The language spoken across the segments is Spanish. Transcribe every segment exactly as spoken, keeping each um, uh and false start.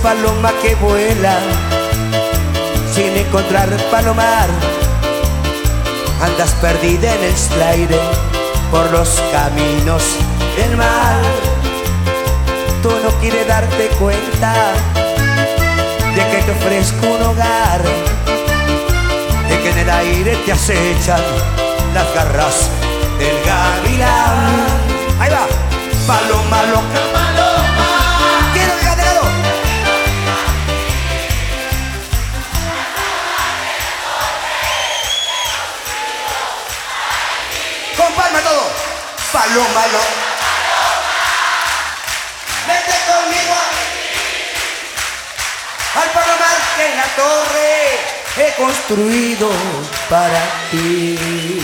paloma que vuela sin encontrar palomar. Andas perdida en el aire por los caminos del mar. Tú no quieres darte cuenta de que te ofrezco un hogar, de que en el aire te acechan las garras del gavilán. Ahí va, paloma loca, paloma. Quiero que cante todo. Con palma todo. Paloma loca. Vete conmigo al palomar que en la torre he construido para ti.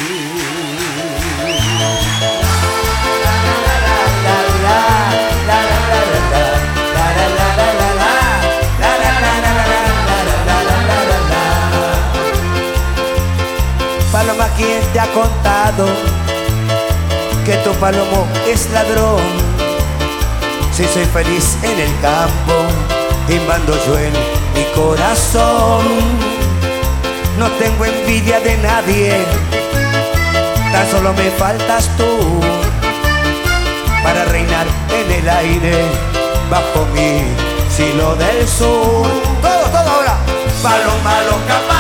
Paloma, ¿quién te ha contado que tu palomo es ladrón? Si soy feliz en el campo y mando yo en mi corazón. No tengo envidia de nadie, tan solo me faltas tú para reinar en el aire bajo mi cielo del sur. Todo, todo ahora. Paloma loca.